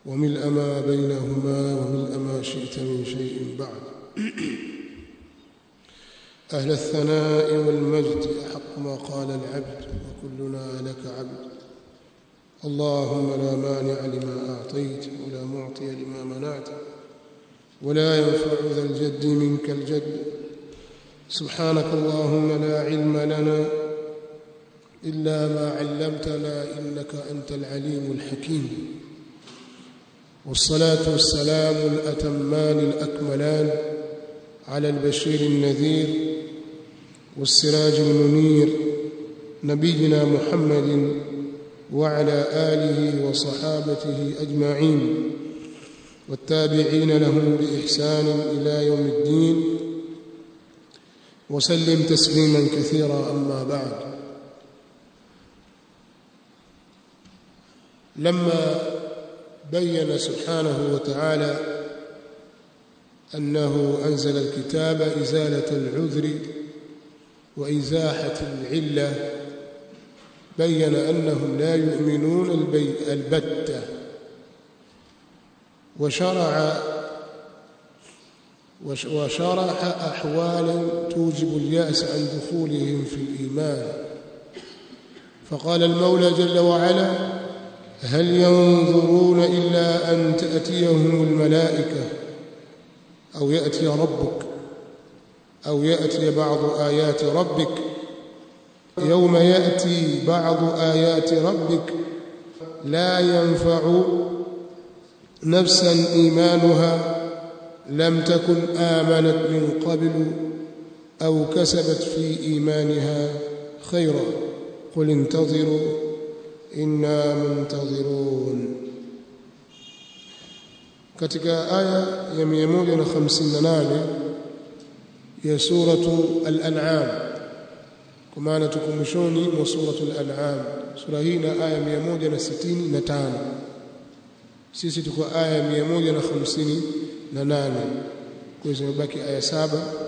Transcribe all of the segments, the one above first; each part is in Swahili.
وملء ما بينهما وملء ما شئت من شيء بعد. أهل الثناء والمجد أحق ما قال العبد وكلنا لك عبد. اللهم لا مانع لما أعطيت ولا معطي لما منعت ولا ينفع ذا الجد منك الجد. سبحانك اللهم لا علم لنا إلا ما علمتنا إنك أنت العليم الحكيم. والصلاة والسلام الأتمان الأكملان على البشير النذير والسراج المنير نبينا محمد وعلى آله وصحابته أجمعين والتابعين لهم بإحسان إلى يوم الدين وسلم تسليما كثيرا. أما بعد، لما بين سبحانه وتعالى أنه أنزل الكتاب إزالة العذر وإزاحة العلة، بين أنهم لا يؤمنون البتة، وشرح أحوالا توجب اليأس عن دخولهم في الإيمان. فقال المولى جل وعلا: هل ينظرون إلا أن تأتيهم الملائكة أو يأتي ربك أو يأتي بعض آيات ربك. يوم يأتي بعض آيات ربك لا ينفع نفسا إيمانها لم تكن آمنت من قبل أو كسبت في إيمانها خيرا قل انتظروا إنا منتظرون. katika aya ya 158 ya suratu al-an'am, kwa maana tuko mwishoni mwa suratu al-an'am. Sura hii na aya 165, sisi tuko aya 158, kwa hiyo zimebaki aya 7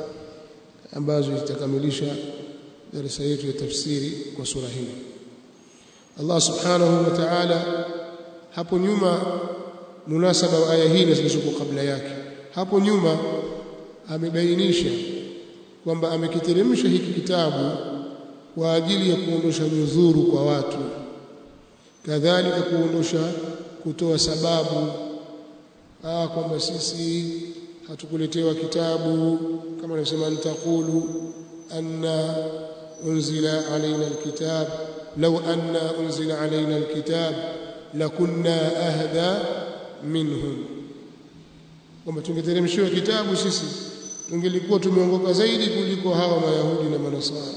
ambazo zitakamilisha darasa yetu ya tafsiri kwa sura hii. Allah subhanahu wa ta'ala hapo nyuma, munasaba wa aya hii na zilizokuwa kabla yake, hapo nyuma amebainisha kwamba amekiteremsha hiki kitabu kwa ajili ya kuondosha nyudhuru kwa watu, kadhalika kuondosha kutoa sababu kwamba sisi hatukuletewa kitabu, kama anasema nitaqulu anna unzila alaina alkitab law anna unzila alaina alkitab lakunna ahda minhum, kwamba tungeteremshiwa kitabu sisi tungelikuwa tumeongoka zaidi kuliko hawa Mayahudi na Manasara.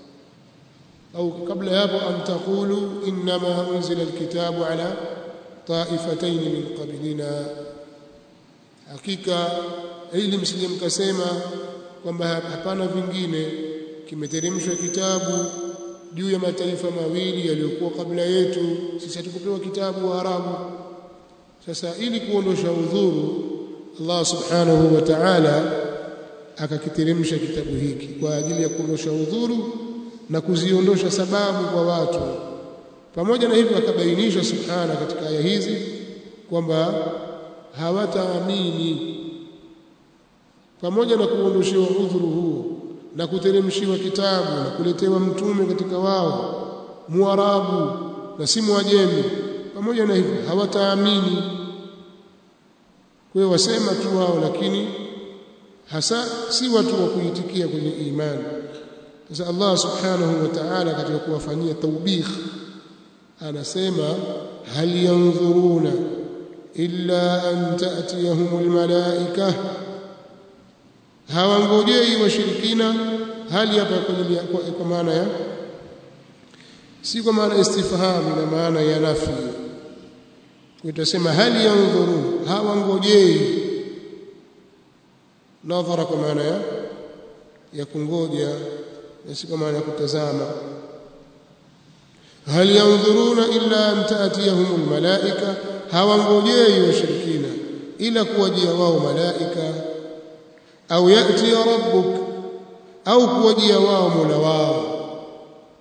Au kabla hapo, antaqulu inma unzila alkitabu ala taifatayn min qablina, hakika ili msije mkasema kwamba hapana vingine, kimeteremshwa kitabu juu ya mataifa mawili yaliyokuwa kabla yetu, sisi hatukupewa kitabu wa Arabu. Sasa ili kuondosha udhuru, Allah subhanahu wa ta'ala akakiteremsha kitabu hiki kwa ajili ya kuondosha udhuru na kuziondosha sababu kwa watu. Pamoja na hivyo, akabainisha subhana katika aya hizi kwamba hawataamini. Pamoja na kuondoshewa udhuru huo na kuteremshiwa kitabu na kuletewa mtume katika wao Muarabu na si Muajemi, pamoja na hivyo hawataamini. Kwa hiyo wasema tu wao, lakini hasa si watu wa kuitikia kwenye imani. Sasa Allah subhanahu wa ta'ala katika kuwafanyia taubikh anasema: hal yanzuruna illa an ta'tiyahumul malaika, hawangojei washirikina. Hali hapa kwa maana ya, si kwa maana istifham, na maana ya nafi. Tutasema hal yanzurun, hawangojei. Nadhara kwa maana ya kungoja, na si kwa maana ya kutazama. hal yanzuruna illa an ta'tiyahumul malaika, hawangojei washirikina ila kuwajia wao malaika, au yati rabbuk, au kuwajia wao Mola wao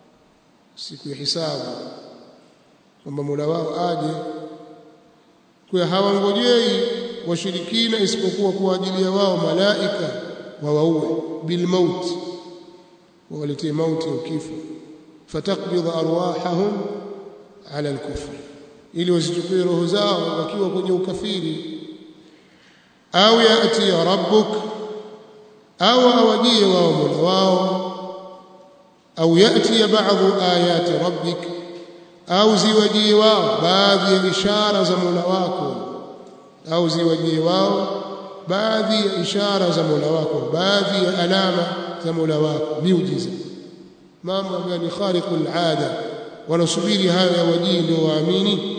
siku ya hisabu, kwamba Mola wao aje. Kwa kwa hawangojei washirikina isipokuwa kwa ajili ya wao malaika wawaue bil maut, wawaletea mauti au kifo, fatakbidha arwahahum ala al-kufr, ili wasichukue roho zao wakiwa kwenye ukafiri. Au yati ya rabbuk, au awajie wao mola wao, au yati ya baadhi ayati rabbik, au ziwajie wao baadhi ya ishara za mola wako, au ziwajie wao baadhi ya ishara za mola wako, baadhi ya alama za mola wako, miujiza, mambo ambayo ni khariqul aada, wanasubiri hayo ya wajii ndio waamini.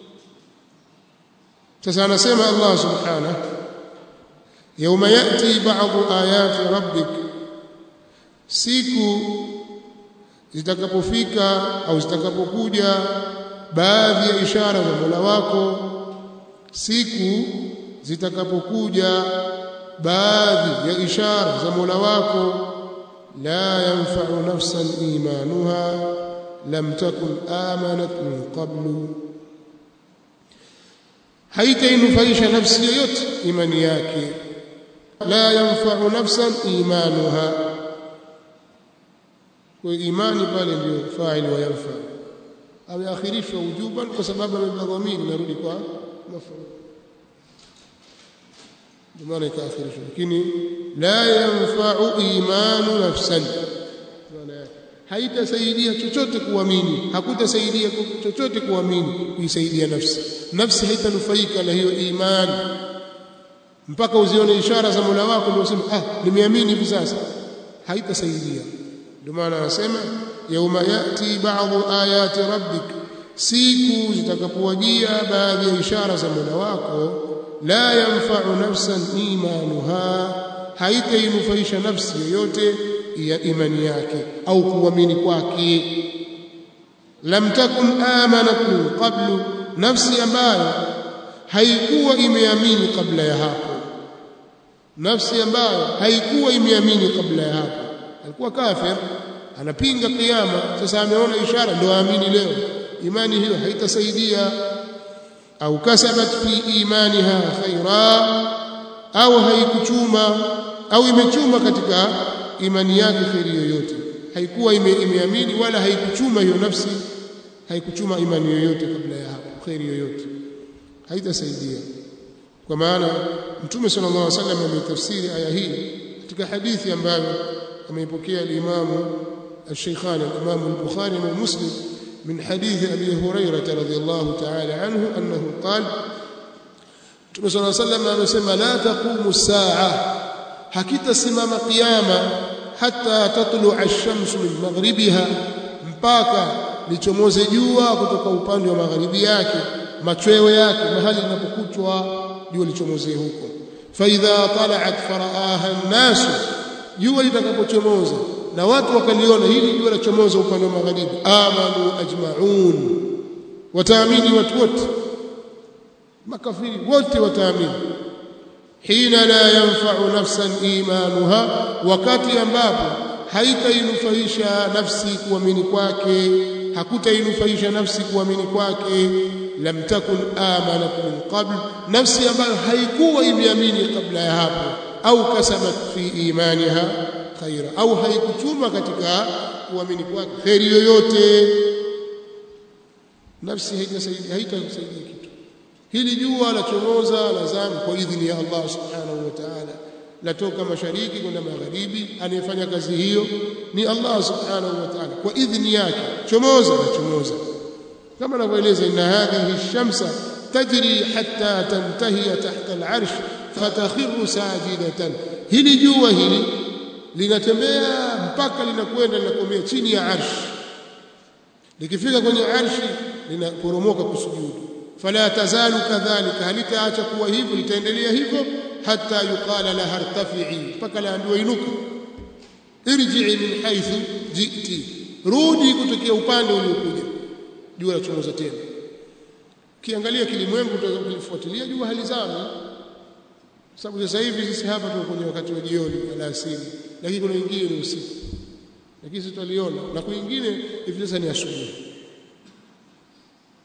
Sasa anasema Allah subhanahu, yauma yati ba'dhu ayati rabbik, siku zitakapofika au zitakapokuja baadhi ya ishara za mola wako, siku zitakapokuja baadhi ya ishara za mola wako, la yanfa'u nafsan imanuha lam takun amanat min qablu, haitainufaisha nafsi yoyote imani yake. La yanfa'u nafsan imanuha, kwa imani pale ndio fa'il wa yanfa, ameakhirishwa wujuban kwa sababu ya dhamiri, narudi kwa maf'ul, ndio maana ikaakhirishwa. Lakini la yanfa'u imanu nafsan, maana yake haitasaidia chochote kuamini, hakutasaidia chochote kuamini kuisaidia nafsi. Nafsi haitanufaika na hiyo imani mpaka uzione ishara za Mola wako ndio useme nimeamini hivi sasa, haitasaidia. Ndio maana anasema yauma yati ba'dhu ayati rabbik, siku zitakapowajia baadhi ya ishara za Mola wako, la yanfa'u nafsan imanuha, haitainufaisha nafsi yoyote ya imani yake au kuamini kwake. Lam takun amanat min qablu, nafsi ambayo haikuwa imeamini kabla ya hapo, nafsi ambayo haikuwa imeamini kabla ya hapo, alikuwa kafir, anapinga kiyama, sasa ameona ishara ndio aamini leo, imani hiyo haitasaidia. Au kasabat fi imaniha khaira, au haikuchuma au imechuma katika imani yake khairi yoyote, haikuwa imeamini wala haikuchuma hiyo nafsi, haikuchuma imani yoyote kabla ya hapo, khairi yoyote, haitasaidia. Kwa maana Mtume sallallahu alaihi wasallam ametafsiri aya hii katika hadithi ambayo ameipokea al-Imam al-Shaykhan al-Imam al-Bukhari wa Muslim min hadithi Abi Hurairah radhiyallahu ta'ala anhu annahu qala, Mtume sallallahu alaihi wasallam amesema, la taqumu as-sa'a, hakitasimama kiyama, hatta tatlu'a ash-shamsu min maghribiha, mpaka lichomoze jua kutoka upande wa magharibi yake, machweo yake, mahali linapokuchwa jua lichomoze huko. Fa idha tala'at fara'aha an-nas, jua litakapochomoza na watu wakaliona hili jua lachomoza upande wa magharibi, amanu ajma'un, wataamini watu wote, makafiri wote wataamini. Hina la yanfa'u nafsan imanuha, wakati ambapo haitainufaisha nafsi kuamini kwake, hakutainufaisha nafsi kuamini kwake. Lam takun amanat min qabl, nafsi ambayo haikuwa imeamini kabla ya hapo, au kasabat fi imaniha khaira, au haikuchuma katika kuamini kwake khairi yoyote, nafsi haitasaidia kitu. Hili jua la chomoza lazama kwa idhini ya Allah subhanahu wa ta'ala, latoka mashariki kwenda magharibi, anayefanya kazi hiyo ni Allah subhanahu wa ta'ala, kwa idhini yake chomoza na chomoza, kama anavyoeleza, inna hadhihi ash-shamsa tajri hatta tantahiya tahta al-arsh fatakhiru sajidatan, hili jua hili linatembea mpaka linakwenda linakomea chini ya arsh, likifika kwenye arshi linaporomoka kusujudu. Fala tazalu kadhalika, halitaacha kuwa hivyo, litaendelea hivyo, hatta yuqala laha irtafi'i, mpaka laambiwa inuka, irji'i min haythu ji'ti, rudi kutokea upande uliokuja. Jua lachomoza tena. Ukiangalia kilimwengu utaweza kulifuatilia jua halizami, sababu sasa hivi sisi hapa tuko kwenye wakati wa jioni alasiri, lakini kuna wengine ni usiku, lakini tutaliona, na kwa wengine hivi sasa ni asubuhi.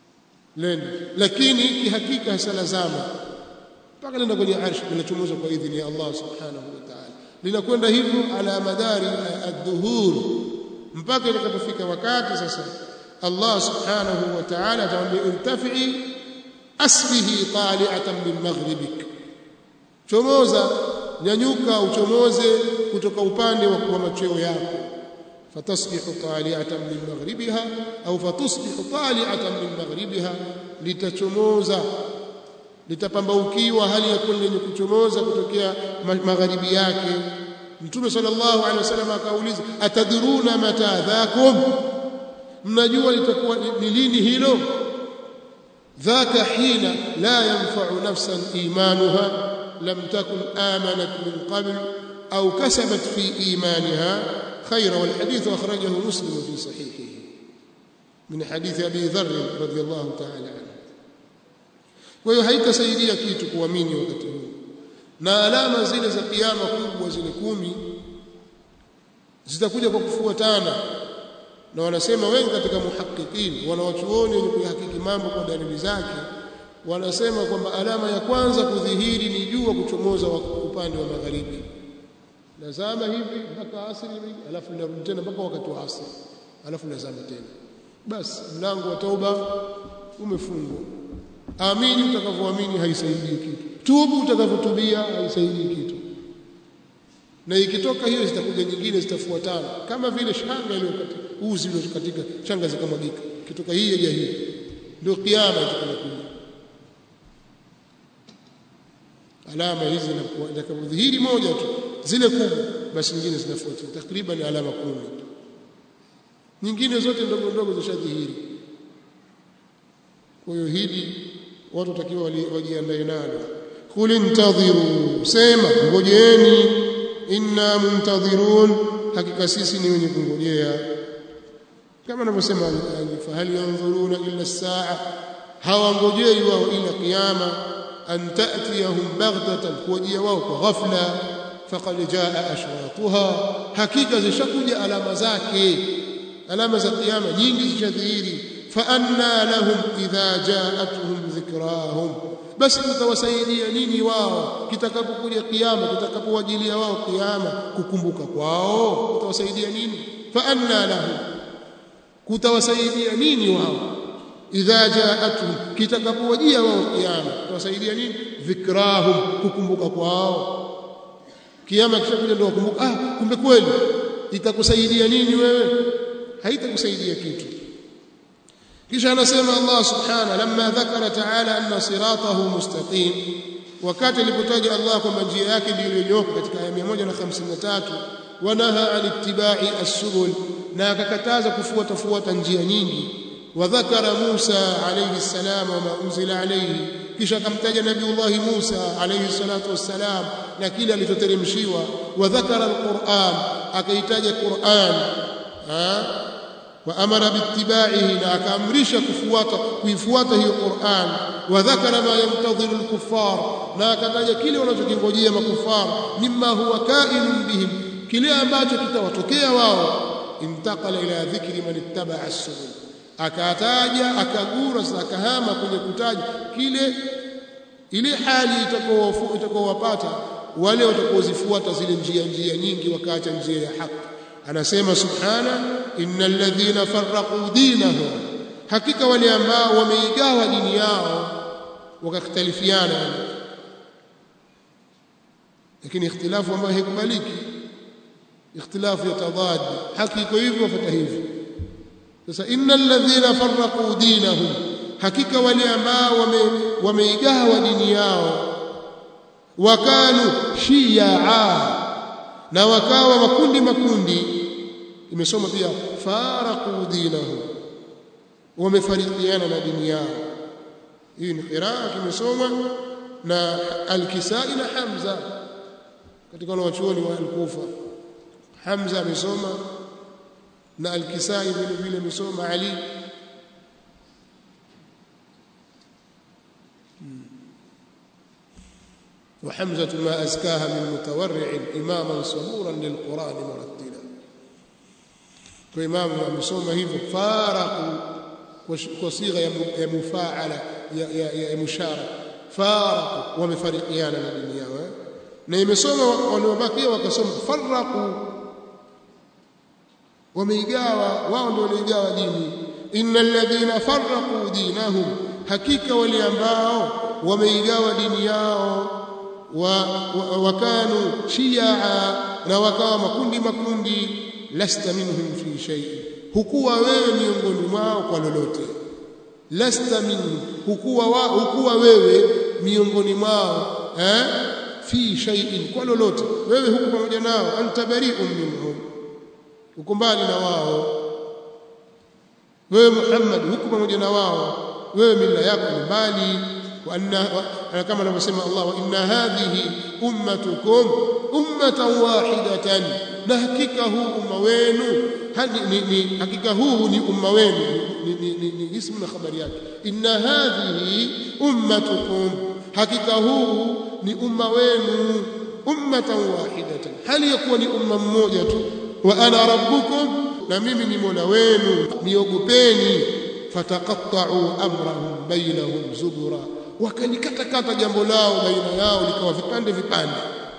leni, lakini kihakika hasalazama mpaka lenda kwenye arsh, linachomoza kwa idhini ya Allah subhanahu wa ta'ala. Linakwenda hivyo ala madari ad-duhur mpaka itakapofika wakati sasa Allah subhanahu wa ta'ala atamwambia intafi asbihi tali'atan min maghribik, chomoza, nyanyuka uchomoze kutoka upande wa machweo yako. Fatasbihu tali'atan min maghribiha au fatusbihu tali'atan min maghribiha, litachomoza litapambaukiwa hali ya kuwa lenye kuchomoza kutokea magharibi yake. Mtume sallallahu alaihi wasallam akauliza, atadruna mata dhakum, mnajua litakuwa ni lini hilo? Dhaka hina la yanfa'u nafsan imanuha lam takun amanat min qabl au kasabat fi imaniha khayra. Wal hadith akhrajahu Muslim fi sahihihi min hadith Abi Dharr radhiyallahu ta'ala anhu. Kwa hiyo haitasaidia kitu kuamini wakati huu, na alama zile za kiyama kubwa zile 10 zitakuja kwa kufuatana, na wanasema wengi katika muhakkikin, wanawachuoni wenye kuhakiki mambo kwa dalili zake, wanasema kwamba alama ya kwanza kudhihiri ni jua kuchomoza upande wa magharibi, lazama hivi mpaka asri, alafu linarudi tena mpaka wakati wa asri, alafu lazama tena, basi mlango wa tauba umefungwa. Amini utakavyoamini haisaidii kitu, tubu utakavyotubia haisaidii kitu, na ikitoka hiyo zitakuja nyingine zitafuatana, kama vile shanga ile uzi ule katika shanga zikamwagika, kitoka hii ya hii, ndio kiyama itakayokuja. Alama hizi zitakapodhihiri moja tu zile kubwa, basi nyingine zinafuata, takriban alama 10, nyingine zote ndogo ndogo zishadhihiri. Kwa hiyo hili watu watakiwa wajiandae nalo. Qul intadhiru, sema ngojeeni, inna muntadhirun, hakika sisi ni wenye kungojea. Kama anavyosema fa hal yanzuruna illa as-saa, hawangojei wao ila kiyama, an ta'tiyahum baghtatan, kuwajia wao kwa ghafla. Faqad jaa ashratuha, hakika zishakuja alama zake, alama za kiyama nyingi zishadhihiri. فأنى لهم إذا جاءتهم ذكراهم, basi tutawasaidia nini wao kitakapokuja kiyama, kitakapowajilia wao kiyama kukumbuka kwao, tutawasaidia nini? فأنى لهم, kutawasaidia nini wao? idha jaatuhum, kitakapowajia wao kiyama tutawasaidia nini? dhikrahum, kukumbuka kwao. Kiyama kishakuja ndio wakumbuka, kumbe kweli. Itakusaidia nini wewe? Haitakusaidia kitu. Kisha anasema Allah subhanahu, lamma dhakara ta'ala anna siratahu mustaqim, wakati alipotaja Allah kwamba njia yake ndiyo iliyonyooka katika aya 153, wanaha an ittiba'i as-subul, na akakataza kufuata njia nyingi. Wa dhakara Musa alayhi salam wa ma unzila alayhi, kisha akamtaja Nabiiullah Musa alayhi salatu wassalam na kile alichoteremshiwa. Wa dhakara al-Qur'an, akaitaja Qur'an, وأمر باتباعه, na akaamrisha kuifuata hiyo Qur'an. Wa dhakara ma yantadhiru al-kuffar, na akataja kile wanachokingojea makufar, mimma huwa kainun bihim, kile ambacho kitawatokea wao. Intaqala ila dhikri man ittaba'a as-subul, akataja akagura sasa, akahama kwenye kutaja kile ile hali itakowapata wale watakaozifuata zile njia nyingi wakaacha njia ya haki. Anasema subhana, innal ladhina farraqu dinahum, hakika wale ambao wameigawa dini yao wakakhtalifiana, lakini ikhtilafu ambayo haikubaliki, ikhtilafu ya tadad, haki iko hivyo wafuata hivyo. Sasa innal ladhina farraqu dinahum, hakika wale ambao wameigawa dini yao, wakanu shi'a, na wakawa makundi, imesoma pia faraqu dinahum, wamefarikiana na dini yao. Hii ni qiraa kimesoma na al-Kisai na Hamza katika wanachuoni wa al-Kufa. Hamza amesoma na al-Kisai vile amesoma Ali. وحمزة ما أزكاها من متورع إماما صبورا للقرآن مرتلا. فإمام أمسوما هيفو فارقوا kwa sigha ya mufaala ya mushara faraqu wamefarikiana na dini yao na imesoma waliobakia wakasoma faraqu wameigawa wao ndio waligawa dini innal ladhina faraqu dinahum hakika wale ambao wameigawa dini yao wakanu shia na wakawa makundi lasta minhum fi shay hukuwa wewe miongoni mwao kwa lolote lasta minhum hukuwa wewe miongoni mwao fi shay'in kwa lolote wewe huko pamoja nao anta bari'un minhum uko mbali na wao wewe Muhammad huko pamoja na wao wewe mila yako ni mbali wa kama anavyosema Allah wa inna hadhihi ummatukum ummatan wahidatan na hakika huu umma wenu hakika huu ni umma wenu ni ismu na habari yake inna hadhihi ummatukum hakika huu ni umma wenu ummatan wahidatan hali yakuwa ni umma mmoja tu wa ana rabbukum na mimi ni mola wenu niogopeni fataqatta'u amrahum bainahum zubura wakanikata jambo lao baina yao likawa vipande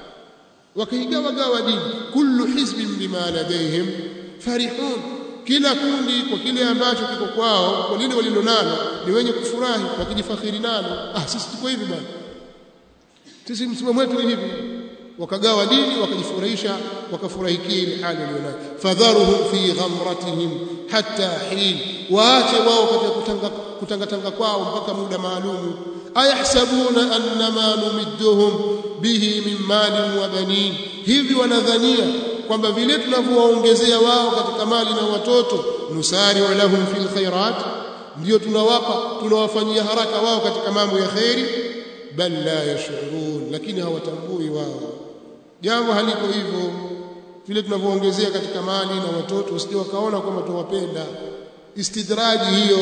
wakaigawa dini kullu hizbin bima ladayhim farihun kila kundi kwa kile ambacho kiko kwao kwa lile walilonalo ni wenye kufurahi wakijifakhiri nalo sisi tuko hivi bwana sisi msimamo wetu ni hivi wakagawa dini wakajifurahisha wakafurahikia ile hali walionayo fadharuhum fi ghamratihim hatta hin waache wao katika kutangatanga kwao mpaka muda maalum ayahsabuna annama numidduhum bihi min malin wa banin hivi wanadhania kwamba vile tunavyowaongezea wao katika mali na watoto nusari wa lahum fil khairat ndio tunawafanyia haraka wao katika mambo ya khairi bal la yashurun lakini hawatambui wao jambo haliko hivyo vile tunavyoongezea katika mali na watoto usije wakaona kwamba tuwapenda istidraji hiyo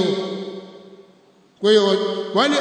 kwa hiyo wale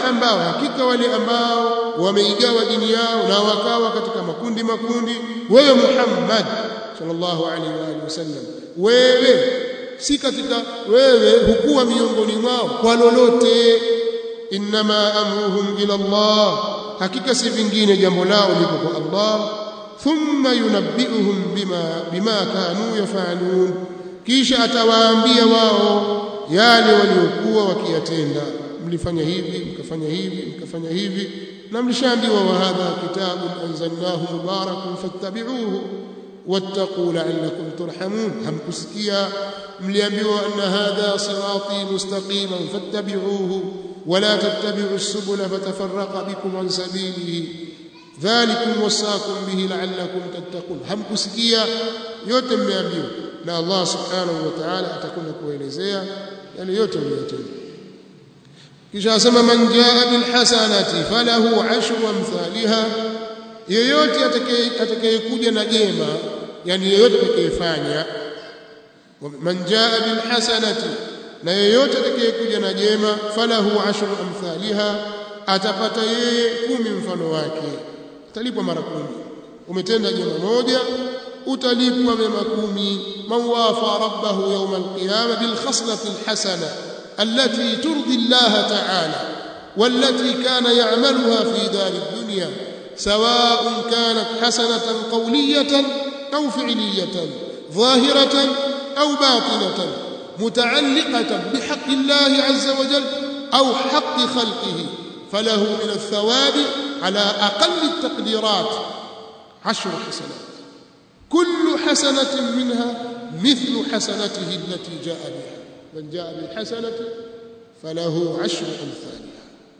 ambao wameigawa dini yao na wakawa katika makundi wewe Muhammad sallallahu alaihi wasallam wewe si katika wewe hukuwa miongoni mwao kwa lolote inma amruhum ila Allah hakika si vingine jambo lao liko kwa Allah thumma yunabbi'uhum bima kanu yafalun kisha atawaambia wao yale waliokuwa wakiyatenda mlifanya hivi mkafanya hivi na mlishaambiwa wa hadha kitabun anzalnahu mubarakun fattabi'uhu wattaqu la'allakum turhamun hamkusikia mliambiwa anna hadha sirati mustaqiman fattabi'uhu wala tattabi'us subula fatafarraqa bikum an sabilihi dhalikum wasaakum bihi la'allakum tattaqun hamkusikia yote mmeambiwa na Allah subhanahu wa ta'ala atakwenda kuelezea yale yote mliyotenda kisha asema man jaa bil hasanati falahu ashru amthaliha yeyote atakayekuja na jema yani yeyote atakayefanya man jaa bil hasanati na yeyote atakayekuja na jema falahu ashru amthaliha atapata yeye 10 mfano wake utalipwa mara 10 umetenda jema moja utalipwa mema 10 man wafa rabbahu yawm alqiyamah bil khaslati alhasana التي ترضي الله تعالى والتي كان يعملها في دار الدنيا سواء كانت حسنة قولية أو فعلية ظاهرة أو باطنة متعلقة بحق الله عز وجل أو حق خلقه فله من الثواب على أقل التقديرات 10 حسنات كل حسنة منها مثل حسنته التي جاء بها من جاء بالحسنة فله 10 أمثالها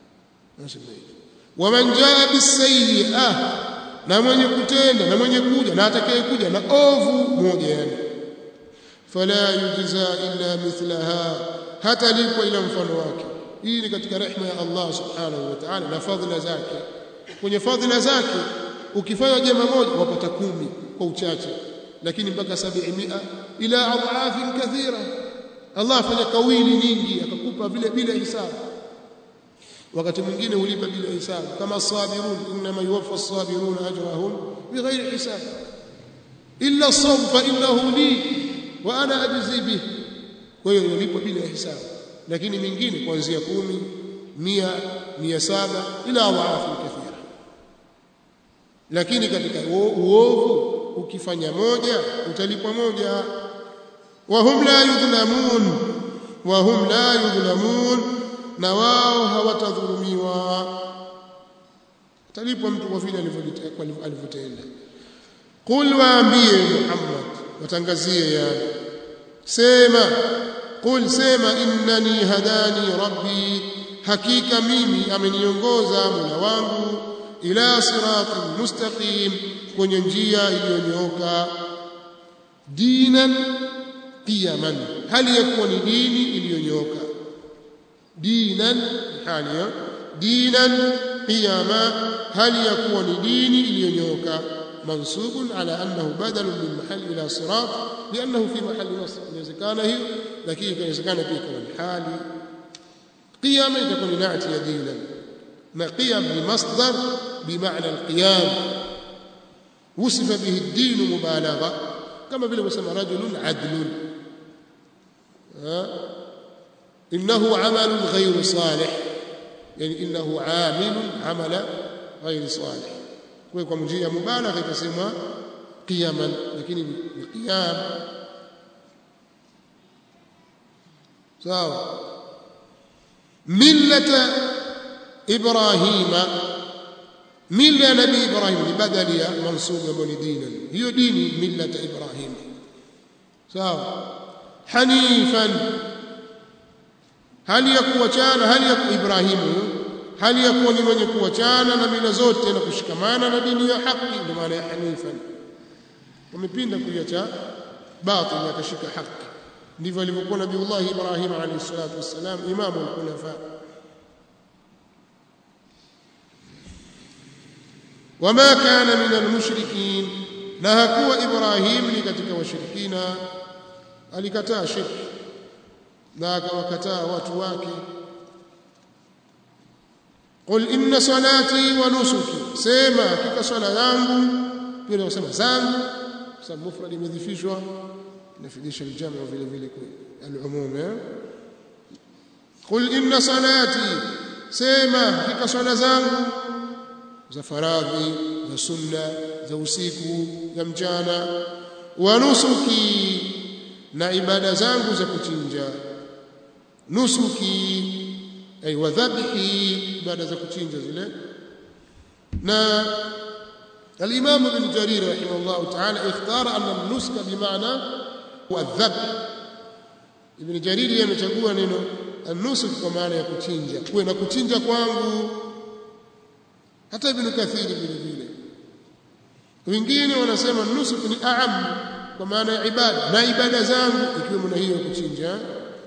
ومن جاء بالسيئة na mwenye kutenda na mwenye kuja na atakayekuja na ovu moja yani fala yujza illa mithlaha hata lipo ila mfano wake hii ni katika rehema ya Allah subhanahu wa ta'ala na fadhila zake kwenye fadhila zake ukifanya jema moja wapata 10 kwa uchache lakini mpaka 700 ila adhafin kathira Allah afanya kawili nyingi akakupa vile bila hisabu wakati mwingine ulipa bila hisabu kama sabirun inma yuwaffa as-sabirun ajrahum bighairi hisab illa as-sawm fa innahu li wa ana ajzi bih kwa hiyo ulipa bila hisabu lakini mingine kuanzia 10 100 700 ila adhafu kathira. Lakini katika uovu ukifanya moja utalipwa moja. Wahum la yudhlamun, na wao hawatadhulumiwa, utalipwa mtu kwa vile alivyotenda. Qul waambie Muhammad, watangazie ya sema, qul sema, innani hadani rabbi, hakika mimi ameniongoza Mola wangu, ila siratin mustaqim, kwenye njia iliyonyooka, dinan qiyaman, hali yakuwa ni dini iliyonyooka, dinan hali dinan qiyama, hali yakuwa ni dini iliyonyooka. منصوب على أنه بدل من محل إلى صراط لأنه في محل نصب، إذا كان هي لكن إذا كان فيه كمان حالي قيام تكون نعتي دينا، ما قيام بمصدر بمعنى القيام، وصف به الدين مبالغة، كما بلا مسمى رجل عدل، إنه عمل غير صالح، يعني إنه عمل غير صالح. kwa njia ya mubalagha itasemwa qiyaman, lakini ni qiyam. sawa. millata ibrahima, milla nabi ibrahim ni badali ya mansub ambayo ni dinan, hiyo dini millata ibrahim. sawa. hanifan, hali ya kuachana, hali ya ibrahimu, hali ya kuwa ni mwenye kuachana na mila zote na kushikamana na dini ya haki, ndio maana ya hanifan. Wamepinda kuiacha batil akashika haki. Ndivyo alivyokuwa Nabiiullah Ibrahim alayhi salatu wassalam, imamu al-khulafa. Wama kana min al-mushrikin, na hakuwa Ibrahim ni katika washirikina, alikataa shirki na akawakataa watu wake. Qul inna salati wa nusuki, sema hakika swala yangu, pia unasema zangu, sababu mufrad imedhifishwa, inafidisha aljamu vile vile kwa al-umum. Qul inna salati, sema hakika swala zangu za faradhi, za sunna, za usiku, za mchana, wa nusuki, na ibada zangu za kuchinja. Nusuki ay wa dhabhi, ibada za kuchinja zile. Na al-Imam Ibn Jarir rahimahullah ta'ala ikhtara anna an-nuska bimaana wa dhabh. Ibn Jarir amechagua neno an-nusuk kwa maana ya kuchinja, kuwe na kuchinja kwangu. Hata Ibn Kathir vile vile, wengine wanasema nusuk ni a'am kwa maana ya ibada, na ibada zangu ikiwemo na hiyo kuchinja.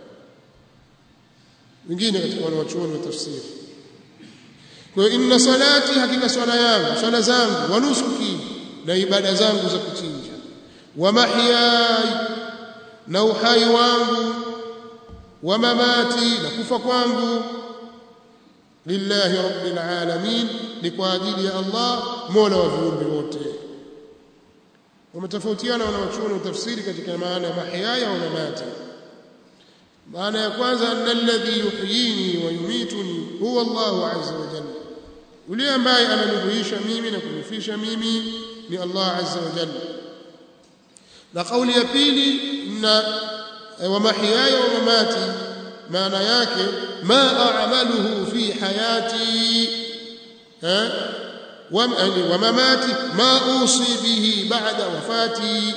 Wengine katika wanawachuoni wa tafsiri. Kwa hiyo inna salati, hakika swala yangu, swala zangu, wa nusuki, na ibada zangu za kuchinja, wa mahyai, na uhai wangu, wa mamati, na kufa kwangu, lillahi rabbil alamin, ni kwa ajili ya Allah mola wa viumbe wote. Wametofautiana wanawachuoni wa tafsiri katika maana ya mahyai au mamati. maana ya kwanza, alladhi yuhyini wa yumituni huwa Allah azza wa jalla, yule ambaye ananihuisha mimi na kunifisha mimi ni Allah azza wa jalla. Na kauli ya pili, na wa mahyaya wa mamati, maana yake ma a'maluhu fi hayati wa mamati ma usi bihi ba'da wafati,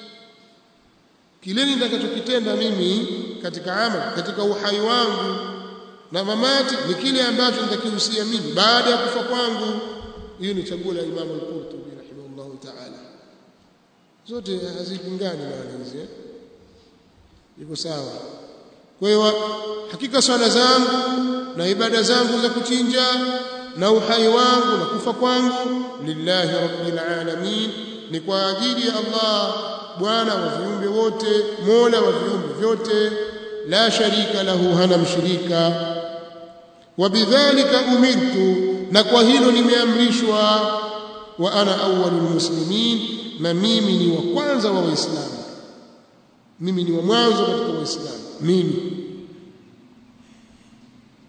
kile nitakachokitenda mimi katika amali, katika uhai wangu, na mamati ni kile ambacho nitakihusia mimi baada ya kufa kwangu. Hiyo ni chaguo la Imam al-Qurtubi rahimahullah ta'ala. Zote hazipingani maana hizi, iko sawa. Kwa hiyo hakika swala zangu na ibada zangu za kuchinja na uhai wangu na kufa kwangu, lillahi rabbil alamin, ni kwa ajili ya Allah bwana wa viumbe wote, mola wa viumbe vyote, la sharika lahu, hana mshirika. Wa bidhalika umirtu, na kwa hilo nimeamrishwa. Wa ana awwalul muslimin, na mimi ni wa kwanza wa Waislamu, mimi ni wa mwanzo katika Waislamu mimi.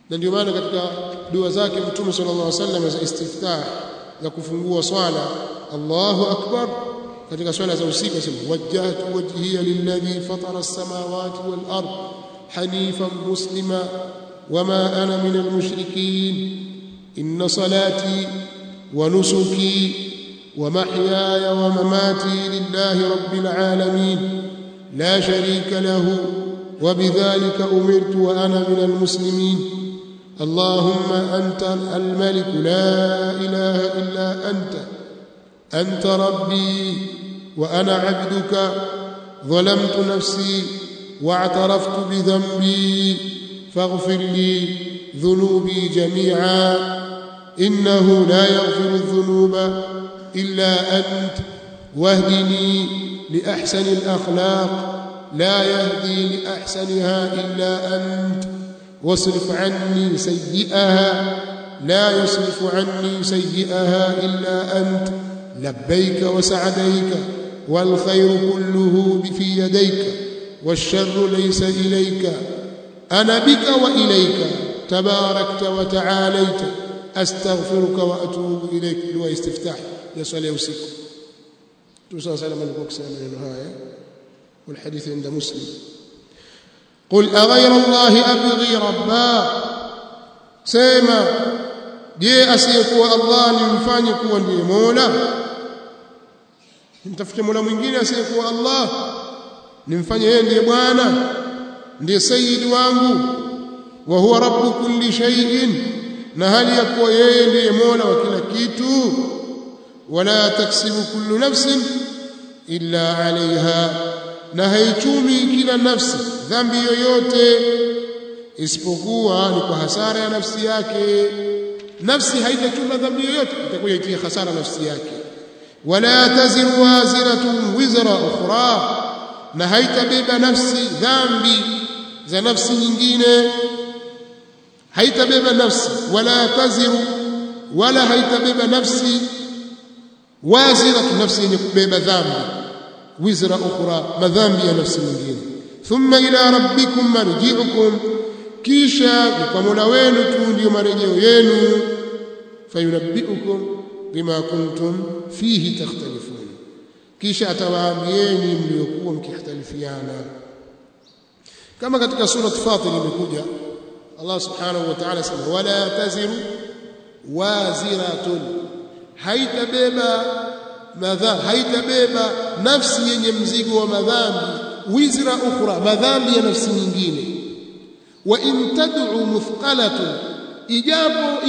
na ndio maana katika dua zake Mtume sallallahu alaihi wasallam za istiftah za kufungua swala Allahu akbar katika swala za usiku asema wajjahtu wajhiya lilladhi fatara as-samawati wal ard hanifan muslima wama ana minal mushrikeen inna salati wa nusuki wa mahyaya wa mamati lillahi rabbil alamin la sharika lahu wa bidhalika umirtu wa ana minal muslimin اللهم أنت الملك لا إله إلا أنت ربي وأنا عبدك ظلمت نفسي واعترفت بذنبي فاغفر لي ذنوبي جميعا إنه لا يغفر الذنوب إلا أنت واهدني لأحسن الأخلاق لا يهدي لأحسنها إلا أنت واصرف عني سيئها لا يصرف عني سيئها إلا أنت لبيك وسعديك والخير كله في يديك والشر ليس إليك أنا بك وإليك تباركت وتعاليت أستغفرك وأتوب إليك دعاء استفتاح يصلي وسيك توصل سلام عليكم من النهاية والحديث عند مسلم قل أغير الله أبغي ربا سيما je asiyekuwa Allah nimfanye kuwa ndiye Mola nimtafute Mola mwingine asiyekuwa Allah nimfanye yeye ndiye bwana ndiye sayyid wangu wa huwa rabbu kulli shay'in na hali ya kuwa yeye ndiye Mola wa kila kitu wala taksibu kullu nafsin illa 'alayha na haichumi kila nafsi dhambi yoyote isipokuwa ni kwa hasara ya nafsi yake nafsi haitachuma dhambi yoyote itakuwa itie hasara nafsi yake wala taziru waziratun wizra ukhra na haitabeba nafsi dhambi za nafsi nyingine haitabeba nafsi wala taziru wala haitabeba nafsi waziratu nafsi yenye kubeba dhambi wizra ukhra madhambi ya nafsi nyingine thumma ila rabbikum marji'ukum kisha kwa Mola wenu tu ndio marejeo yenu fayunabbiukum bima kuntum fihi takhtalifun kisha atawaambieni mliokuwa mkikhtalifiana kama katika sura Fatir imekuja Allah subhanahu wa ta'ala sema wala taziru waziratun haitabeba nafsi yenye mzigo wa madhambi wizra ukhra madhambi ya nafsi nyingine wa in tad'u muthqalatun ijapo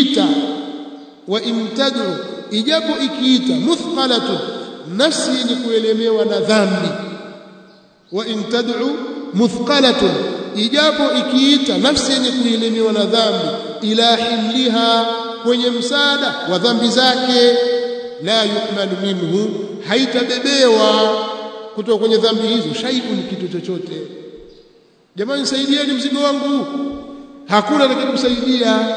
ikiita muthqalatun nafsi yenye kuelemewa na dhambi wa in tad'u muthqalatun ijapo ikiita nafsi yenye kuelemewa na dhambi ila himliha kwenye msaada wa dhambi zake la yuhmalu minhu haitabebewa kutoka kwenye dhambi hizo shay'un kitu chochote jamani nisaidieni mzigo wangu hakuna atakayekusaidia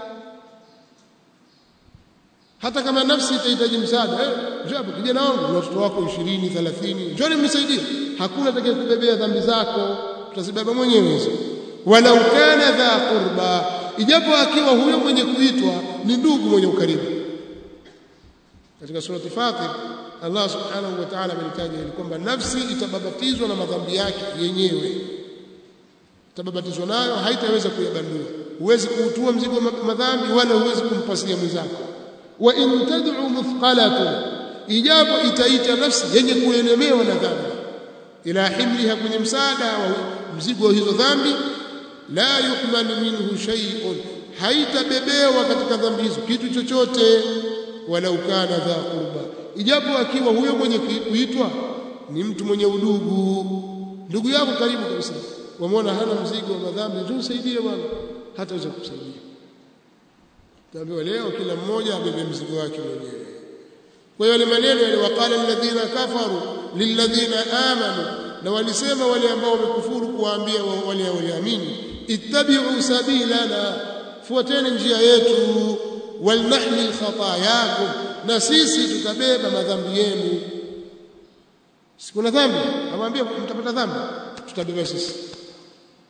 hata kama nafsi itahitaji msaada japo kijana wangu na watoto wako 20 30 njoni mnisaidie hakuna atakayekubebea dhambi zako utazibeba mwenyewe hizo walau kana dha qurba ijapo akiwa huyo mwenye kuitwa ni ndugu mwenye ukaribu katika sura Fatir Allah subhanahu wa ta'ala amelitaja kwamba nafsi itababatizwa na madhambi yake yenyewe tababatizwa nayo haitaweza kuyabandua huwezi kuutua mzigo wa madhambi wala huwezi kumpasia mwenzako wa in tad'u muthqalatun ijapo itaita nafsi yenye kuelemewa na dhambi ila himliha kwenye msaada wa mzigo wa hizo dhambi la yuhmal minhu shay'un haitabebewa katika dhambi hizo kitu chochote walau kana dha qurba ijapo akiwa huyo mwenye kuitwa ni mtu mwenye ndugu yako karibu kabisa wamuona hana mzigo wa madhambi njoo nisaidie bwana hataweza kukusaidia tabiwa leo kila mmoja abebe mzigo wake mwenyewe kwa hiyo maneno yale waqala alladhina kafaru lilladhina amanu na walisema wale ambao wamekufuru kuwaambia wale walioamini ittabi'u sabilana fuateni njia yetu walnahmil khatayakum na sisi tutabeba madhambi yenu sikuna dhambi amwambia mtapata dhambi tutabeba sisi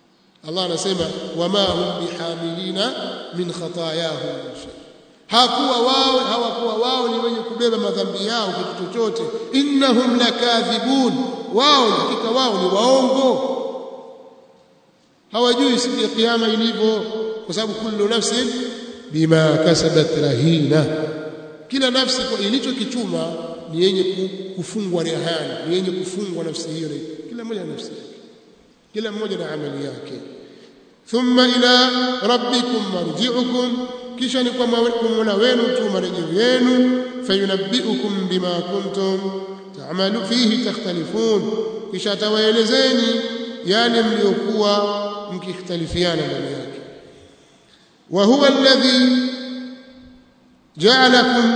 Allah anasema wama hum bihamilina min khatayahum hawakuwa wao ni wenye kubeba madhambi yao kitu chochote. Innahum lakadhibun, wao hakika wao ni waongo, hawajui siku ya kiyama ilivyo, kwa sababu kullu nafsin bima kasabat rahina, kila nafsi kwa ilichokichuma ni yenye kufungwa rehani, ni yenye kufungwa nafsi hiyo, kila mmoja na nafsi yake, kila mmoja na amali yake. Thumma ila rabbikum marji'ukum, kisha ni kwa Mola wenu tu marejeo yenu. Fayunabbi'ukum bima kuntum ta'malu fihi takhtalifun, kisha atawaelezeni yale mliokuwa mkikhtalifiana ndani yake. Wa huwa alladhi ja'alakum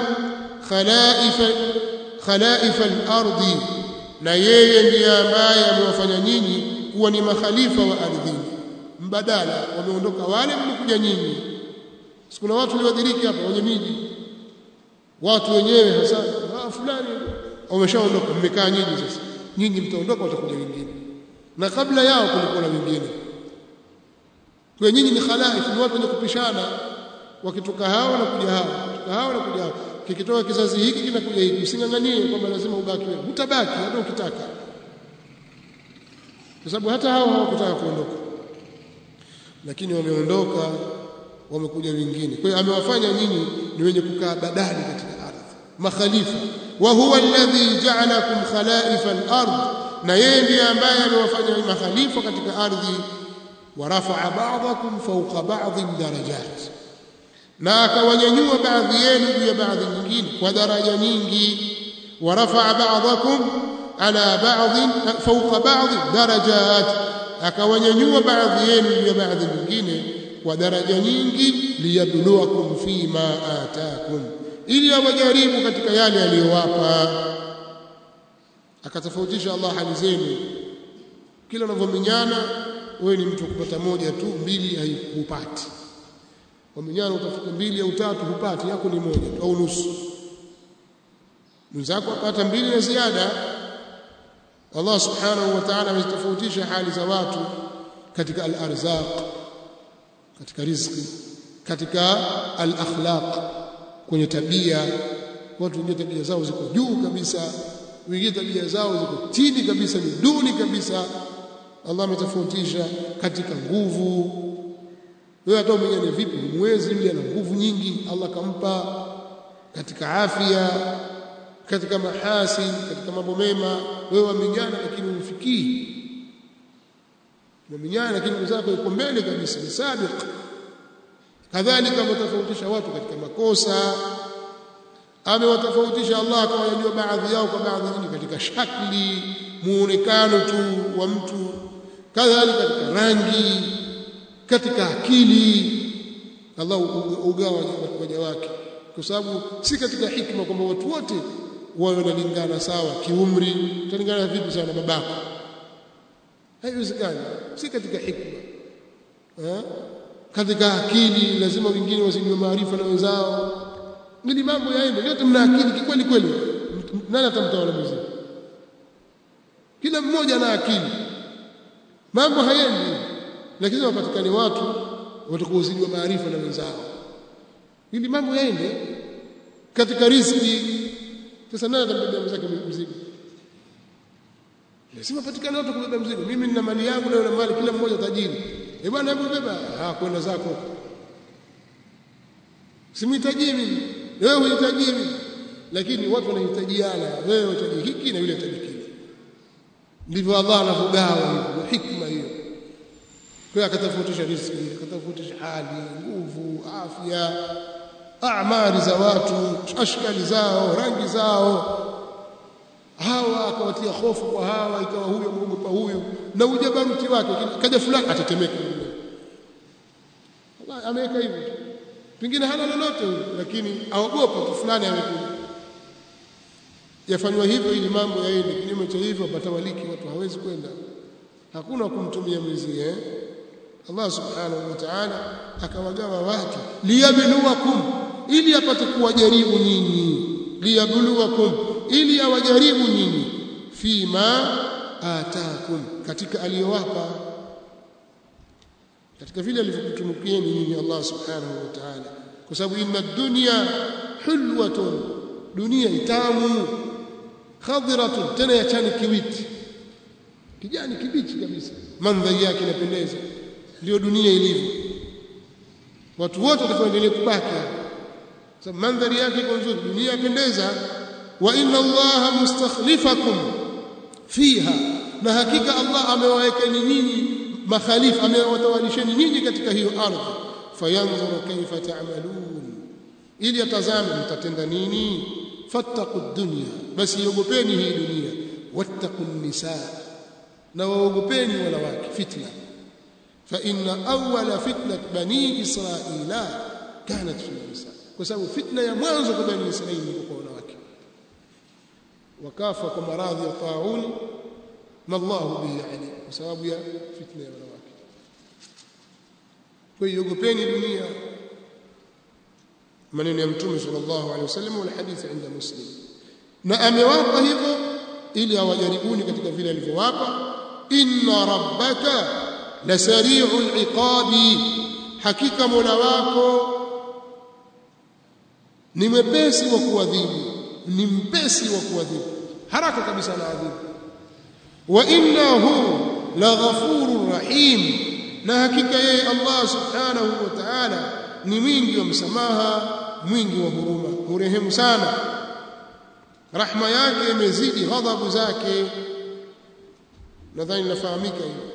khalaifa al-ardi, na yeye ndiye ambaye amewafanya nyinyi kuwa ni makhalifa wa ardhini. Mbadala wameondoka wale mlikuja nyinyi. Sikuna watu waliwadhiriki hapa wenye miji, watu wenyewe hasa fulani wameshaondoka, mmekaa nyinyi. Sasa nyinyi mtaondoka, watakuja wengine, na kabla yao kulikuwa na wengine. Kwa nyinyi ni khalaif, ni watu wenye kupishana, wakitoka hao na kuja hao, kutoka hao na kuja hao. Kikitoka kizazi hiki kinakuja hiki, usinganganie kwamba lazima ubaki wewe, utabaki hata ukitaka, kwa sababu hata hao hawakutaka kuondoka, lakini wameondoka, wamekuja wengine. Kwa hiyo amewafanya nyinyi ni wenye kukaa badali katika ardhi, makhalifa. Wa huwa alladhi ja'alakum khalaifa al-ard, na yeye ndiye ambaye amewafanya makhalifa katika ardhi. Wa rafa'a ba'dakum fawqa ba'dhin darajat, na akawanyanyua baadhi yenu juu ya baadhi nyingine kwa daraja nyingi. Wa rafa'a ba'dakum ala ba'dhin fawqa ba'dhin darajat, akawanyanyua baadhi yenu juu ya baadhi nyingine kwa daraja nyingi. Liyabluwakum fima ataakum, ili awajaribu katika yale aliyowapa. Akatofautisha Allah hali zenu, kila unavyomenyana wewe ni mtu kupata moja tu, mbili haikupati. Wamenyana utafuta mbili au tatu, hupati, yako ni moja tu au nusu, mwenzako apata mbili na ziada. Allah subhanahu wa ta'ala ametofautisha hali za watu katika al-arzaq, katika riziki, katika al-akhlaq, kwenye tabia. Watu wengine tabia zao ziko juu kabisa, wengine tabia zao ziko chini kabisa, ni duni kabisa. Allah ametofautisha katika nguvu. Wewe hata umenyane vipi, mwezi yule ana nguvu nyingi, Allah kampa katika afya, katika mahasin, katika mambo mema. Wewe wamenyana lakini ufikii, wamenyana lakini mzako yuko mbele kabisa, ni sabiq. Kadhalika ametofautisha watu katika makosa, amewatofautisha Allah akawajua baadhi yao kwa baadhi nyingine, katika shakli, muonekano tu wa mtu, kadhalika katika rangi, katika akili. Allah ugawa waja wake, kwa sababu si katika hikma kwamba watu wote wawe wanalingana sawa kiumri. Utalingana vipi sawa na babako? Haiwezekani, si katika hikma. Katika akili lazima wengine wazijue maarifa na wenzao, ili mambo yaende. Yote mna akili kikweli kweli, nani atamtawala mzee? Kila mmoja ana akili, mambo hayendi. Lakini wapatikane watu watakuozijua maarifa na wenzao, ili mambo yaende. Katika riziki sasa, nani atambebea mzake mzigo? Lazima patikane watu kubeba mzigo. Mimi nina mali yangu, leo na mali, kila mmoja tajiri. Bwana hebu beba, kwenda zako, simhitaji mimi, wewe unahitaji mimi. Lakini watu wanahitajiana, wewe unahitaji hiki na yule anahitaji kile. Ndivyo Allah anavogawa hivyo, hikma hiyo. Kwa akatofautisha riziki, akatofautisha hali, nguvu, afya, amali za watu, ashkali zao, rangi zao. Hawa akawatia hofu kwa hawa, ikawa huyo muogopa huyu, na ujabaruti wake kaja fulani atatemeka. Allah ameweka hivyo, pengine hana lolote huyo, lakini aogopa tu fulani amekuja. Yafanywa hivyo ili mambo yaende. Kinyume cha hivyo patawaliki, watu hawezi kwenda, hakuna kumtumia mwenzie. Allah subhanahu wa ta'ala akawagawa watu liyabluwakum, ili apate kuwajaribu nyinyi. Liyabluwakum, ili awajaribu nyinyi. Fima ataakum, katika aliyowapa. katika vile alivyokutunukieni nyinyi Allah subhanahu wa ta'ala, kwa sababu inna dunya hulwatun, dunia itamu, khadiratun, tena ya chani kiwiti, kijani kibichi kabisa, mandhari yake inapendeza. Ndio dunia ilivyo, watu wote wataendelea kubaki sababu mandhari yake iko nzuri, dunia yapendeza. Wa inna Allaha mustakhlifakum fiha, na hakika Allah amewawekeni nyinyi makhalifa, amewatawalisheni nyinyi katika hiyo ardhi. Fayanzuru kaifa ta'malun, ili atazame mtatenda nini. Fattaqud dunya, basi iogopeni hii dunia. Wattaqun nisaa, na waogopeni wanawake, fitna. Fa inna awwala fitnat bani israila kanat fi nisaa, kwa sababu fitna ya mwanzo kwa bani Israili ni kwa wanawake. Wakafa kwa maradhi ya tauni, ma Allahu bihi alim, kwa sababu ya fitna ya wanawake. Kwa hiyo ogopeni dunia, maneno ya Mtume sallallahu alaihi wasallam wal hadithi inda Muslim. Na amewapa hivyo ili awajaribuni katika vile alivyowapa. Inna rabbaka lasari'ul iqabi, hakika Mola wako ni mwepesi wa kuadhibu, ni mpesi wa kuadhibu, haraka kabisa na adhibu. Wa innahu laghafurur rahim, na hakika yeye Allah subhanahu wa ta'ala ni mwingi wa msamaha, mwingi wa huruma, hurehemu sana. Rahma yake imezidi ghadhabu zake. Nadhani nafahamika hiyo.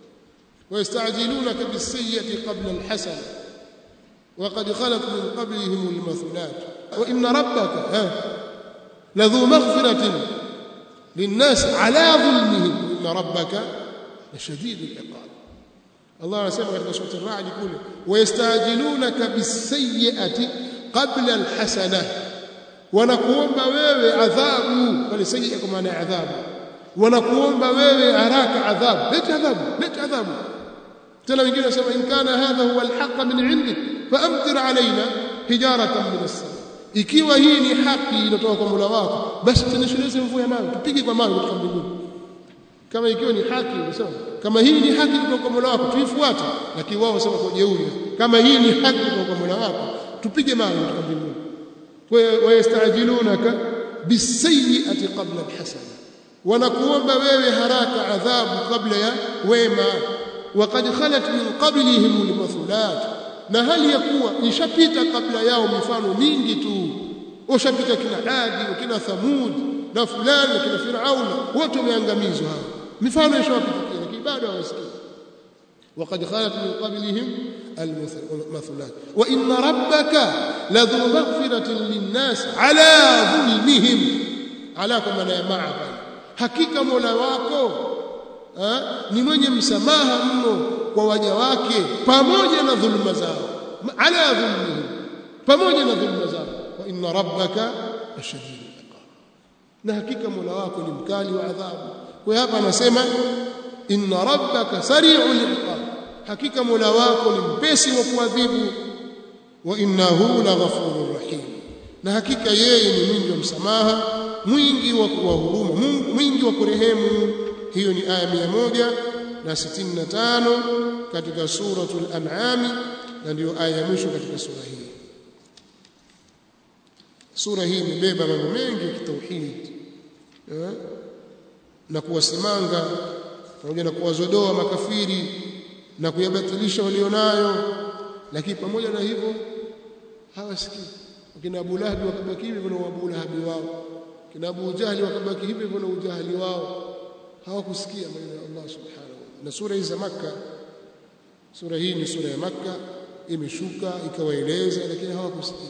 ويستعجلونك بالسيئة قبل الحسنة وقد خلت من قبلهم المثلات وإن ربك لذو مغفرة للناس على ظلمهم وإن ربك لشديد العقاب. الله يسمى في سورة الرعد يقول ويستعجلونك بالسيئة قبل الحسنة, wanakuomba wewe adhabu, bali sayyi'a kwa maana adhabu, wanakuomba wewe haraka adhabu, leta adhabu. Tena wengine wasema in kana hadha huwa alhaq min indik faamtir alaina hijaratan min as-sama, ikiwa hii ni haki inatoka kwa Mola wako, basi tunyesheleze mvua ya mawe, tupige kwa mawe kutoka mbinguni. Kama ikiwa ni haki, unasema kama hii ni haki kutoka kwa Mola wako tuifuate, lakini wao wasema kwa jeuri, kama hii ni haki kutoka kwa Mola wako tupige mawe kutoka mbinguni. Wa yastajilunaka bisayyi'ati qabla alhasana, wanakuomba wewe haraka adhabu kabla ya wema. Waqad khalat min qablihim almathulat, na hali ya kuwa ishapita kabla yao mifano mingi tu. Ushapita kina Adi, kina Thamud na fulani, kina Firaun, wote wameangamizwa hao. Mifano ishapita, lakini bado hawasikii. Waqad khalat min qablihim almathulat wa inna rabbaka ladhu maghfiratin linnas ala dhulmihim, ala kama na ma'a, hakika Mola wako ni mwenye msamaha mno kwa waja wake pamoja na dhulma zao, ala dhulmihim, pamoja na dhulma zao. Wa inna rabbaka lashadidul iqab, na hakika Mola wako ni mkali wa adhabu. Kwa hapa anasema inna rabbaka sari'ul iqab, hakika Mola wako ni mpesi wa kuadhibu. Wa innahu laghafurur rahim, na hakika yeye ni mwingi wa msamaha, mwingi wa huruma, mwingi wa kurehemu. Hiyo ni aya 165 katika suratul An'am, na ndio aya ya mwisho katika sura hii. Sura hii imebeba mambo mengi ya kitauhid na kuwasimanga pamoja na kuwazodoa makafiri na kuyabatilisha walionayo, lakini pamoja na hivyo hawasikii. Kina Abu Lahab wakabaki hivyo na Abu Lahab wao, kina Abu Jahli wakabaki hivyo na ujahili wao, hawakusikia maneno ya Allah subhanahu. Na sura hii za Makka, sura hii ni sura ya Makka, imeshuka ikawaeleza, lakini hawakusikia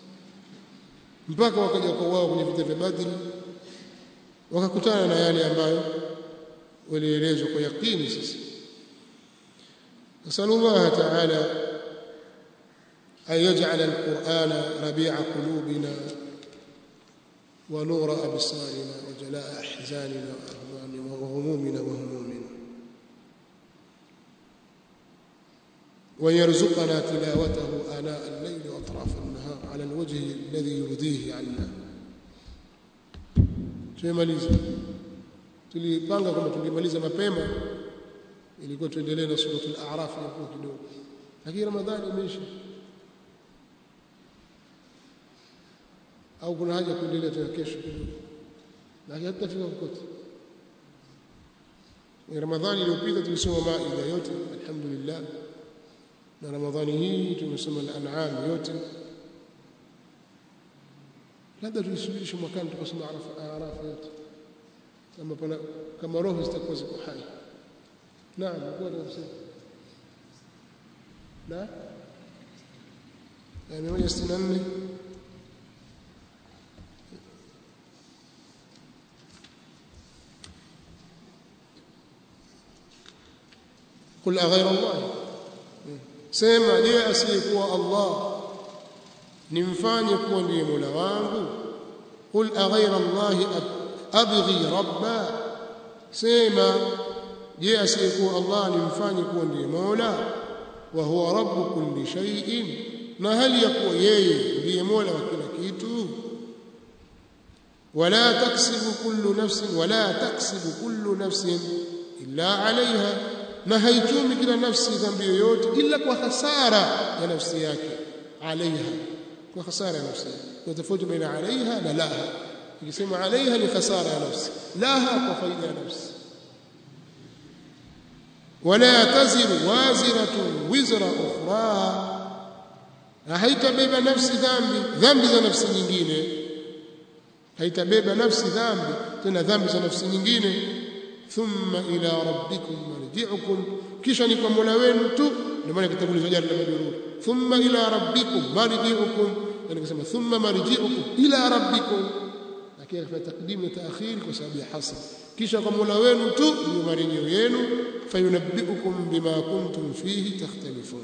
mpaka wakaja kwa wao kwenye vita vya Badr, wakakutana na yale ambayo walielezwa kwa yakini. Sasa nasallallahu ta'ala an yaj'ala al-Qur'ana rabi'a qulubina wa nura absarina wa jalaa ahzanina wa humumina wa humumina wa yarzuqana tilawatahu ana al-layli wa atraf an-nahar ala al-wajhi alladhi yurdihi 'anna. Tumemaliza, tulipanga kama tungemaliza mapema, ilikuwa tuendelee na suratul a'raf hapo kidogo, lakini Ramadhani imeisha. Au kuna haja kuendelea tena kesho kidogo, lakini hatutafika kokote. Ramadhani iliyopita tulisoma Maida yote alhamdulillah, na Ramadhani hii tumesoma al-An'am yote. Labda tuisubirishe mwakani tukasoma Araf yote, kama roho zitakuwa ziko hai. Naam, kwa nafsi. Na 164 قل أغير الله سema je asiyekuwa Allah nimfanye kuwa ndiye Mola wangu. Qul aghayra Allahi abghi rabba, sema je asiyekuwa Allah nimfanye kuwa ndiye Mola. Wa huwa rabbu kulli shay'in, na hali ya kuwa yeye ndiye Mola wa kila kitu. Wala taksibu kullu nafsin illa 'alayha, na haichumi kila nafsi dhambi yoyote ila kwa hasara ya nafsi yake. Alaiha, kwa hasara ya nafsi. Kwa tofauti baina alaiha na laha. Ikisema alaiha ni hasara ya nafsi, laha kwa faida ya nafsi. Wala taziru waziratun wizra ukhra, na haitabeba nafsi dhambi za nafsi nyingine. Haitabeba nafsi dhambi za nafsi nyingine. Thumma ila rabbikum marji'ukum, kisha ni kwa Mola wenu tu. Ndio maana kitabu lijari la majrur, thumma ila rabbikum marji'ukum, yani kusema thumma marji'ukum ila rabbikum, lakini kwa takdim na taakhir kwa sababu ya hasr. Kisha kwa Mola wenu tu ndio marejeo yenu. Fayunabbi'ukum bima kuntum fihi takhtalifun.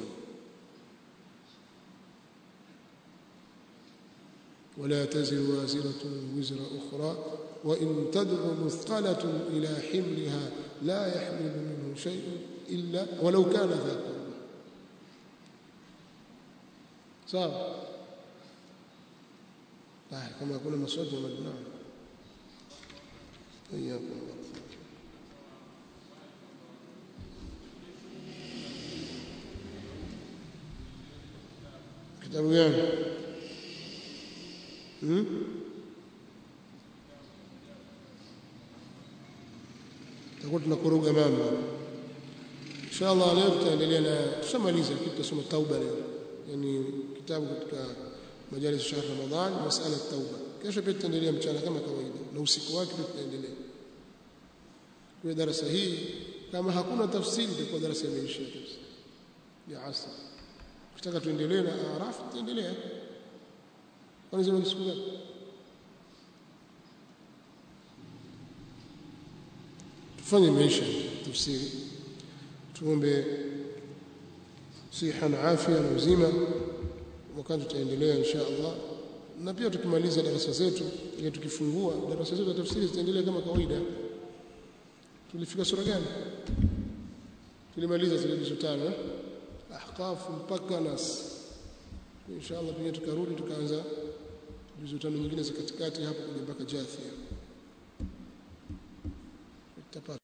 ولا تزر وازرة وزر أخرى وإن تدع مثقلة إلى حملها لا يحمل منه شيء إلا ولو كان ذا قربى. صار كما يقول مسعود ومجنون. إياكم الله. كتاب يعني تقول tunakoroga mambo inshallah. Leo tutaendelea na tushamaliza tutasoma tauba leo, yani kitabu katika majalis shahr Ramadhan, masala tauba. Kesho pia tutaendelea mchana kama kawaida, na usiku wake pia tutaendelea. Kwa darasa hii kama hakuna tafsiri itakuwa darasa imeisha ya asr. Ukitaka tuendelee na Araf tutaendelea. Kwanza ni siku gani? Tufanye maisha tafsiri, tuombe siha na afya na uzima, wakati tutaendelea insha Allah. Na pia tukimaliza darasa zetu, ili tukifungua darasa zetu za tafsiri zitaendelea kama kawaida. Tulifika sura gani? Tulimaliza zile juzu 5 Ahqaf mpaka Nas. Insha Allah pia tukarudi tukaanza juzu 5 nyingine za katikati hapo kuja mpaka Jathia.